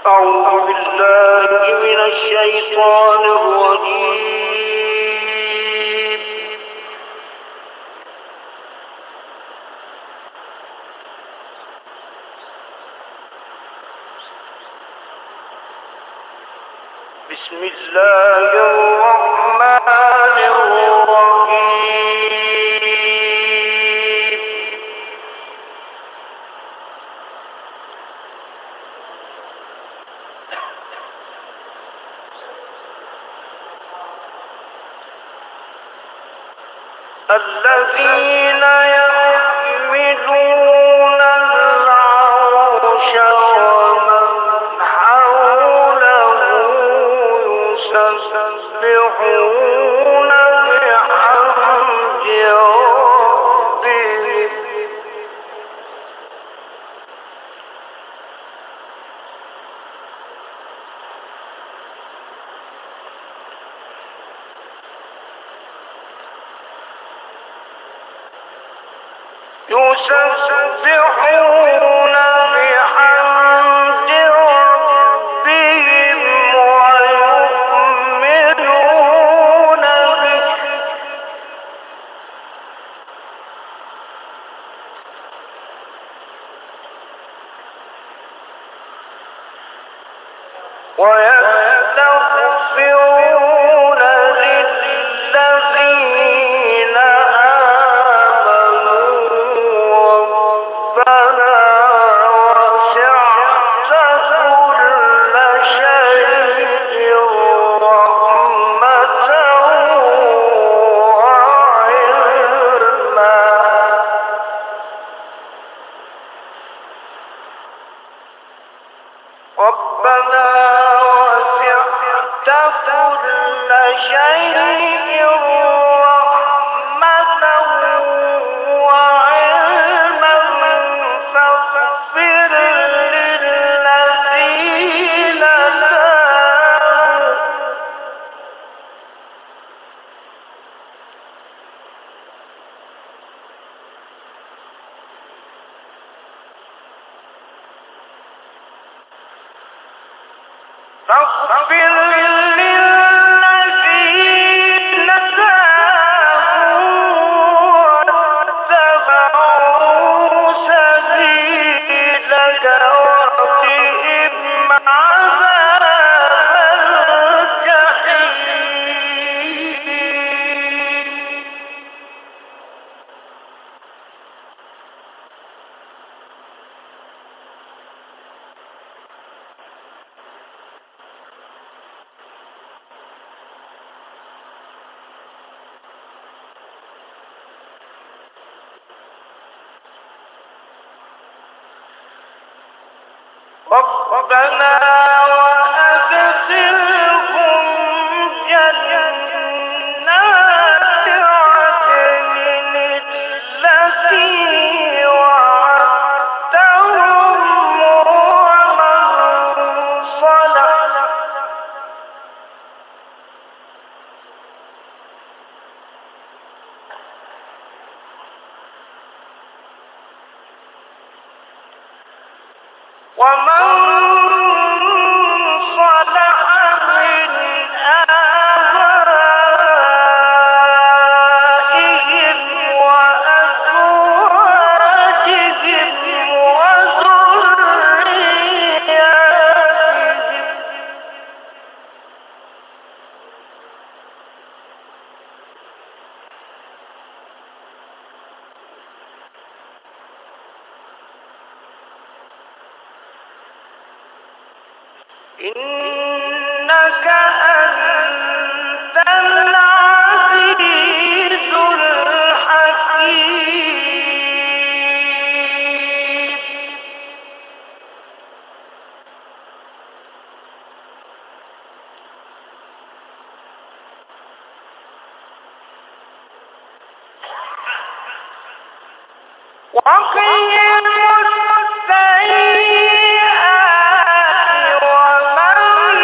أعوذ بالله من الشيطان الرجيم. بسم الله الرحمن الرحيم. الذين يحملون العرش ومن حوله يسبحون بحمد ربهم ويؤمنون به ويستغفرون للذين آمنوا ربنا وسعت كل شيء رحمة وعلما ربنا وسعت كل شيء رحمة وعلما فاغفر للذين تابوا واتبعوا سبيلك وقهم عذاب الجحيم. ربنا وأدخلهم جنات عدن التي وعدتهم ومن صلح من آبائهم وأزواجهم وذرياتهم إنك أنت العزيز الحكيم. وقهم السيئات ومن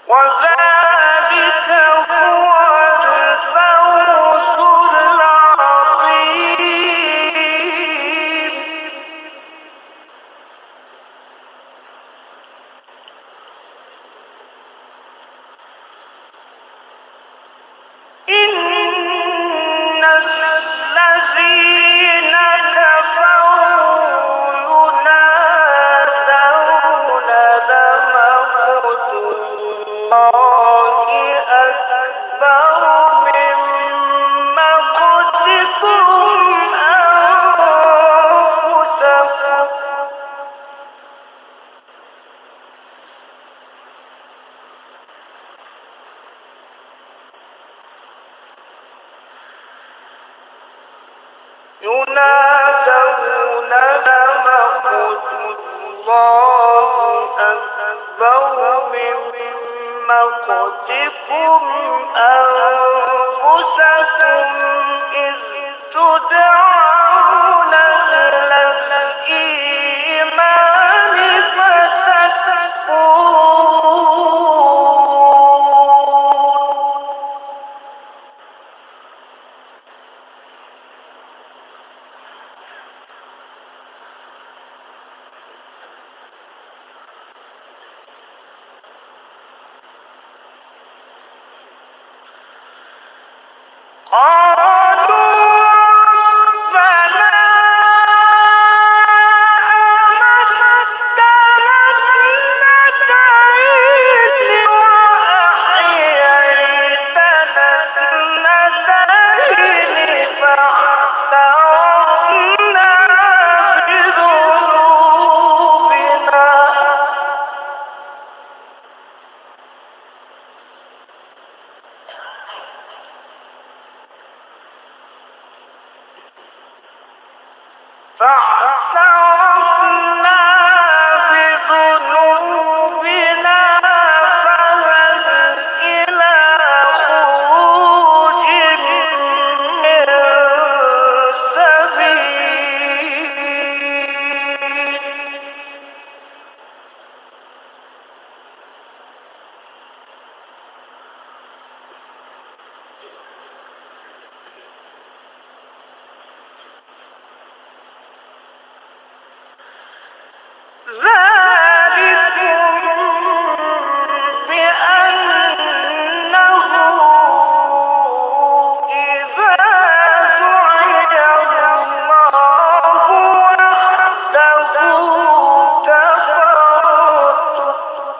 وذلك هو الفوز العظيم. إن الذين كفروا ينادون لمقت الله أكبر من مقتكم أنفسكم. ينادون لمقت الله أكبر من مقتكم أنفسكم إذ تدعون إلى الإيمان فتكفرون. قالوا ربنا أمتنا اثنتين وأحييتنا اثنتين فاعترفنا بذنوبنا فهل إلى خروج من سبيل. ذلكم بأنه إذا دعي الله وحده كفرتم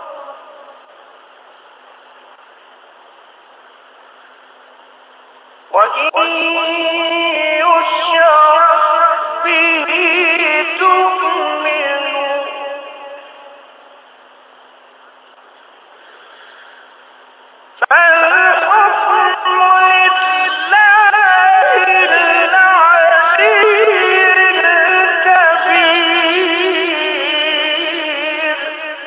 وإن يشرك به تؤمنوا فالحكم لله العلي الكبير.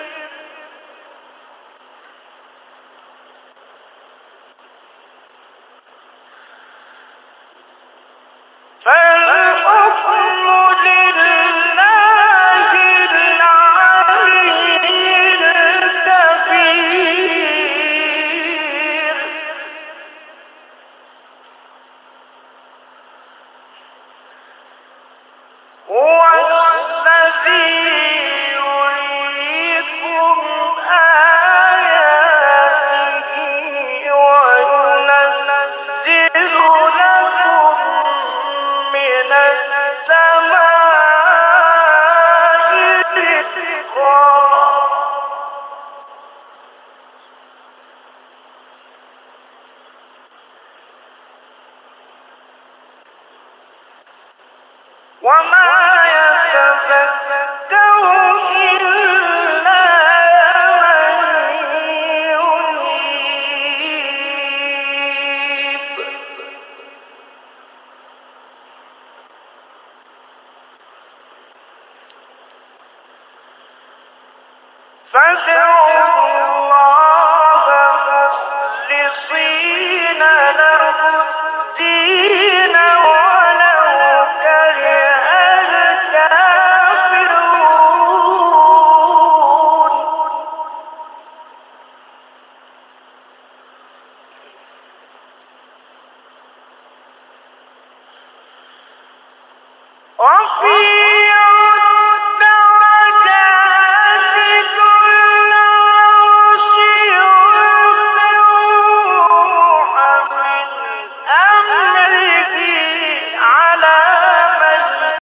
فالحكم لله العلي الكبير. هو الذي يريكم آياته وينزل لكم من السماء رزقا وما يتذكر إلا من ينيب. فادعوا الله مخلصين له الدين ولو كره الكافرون. في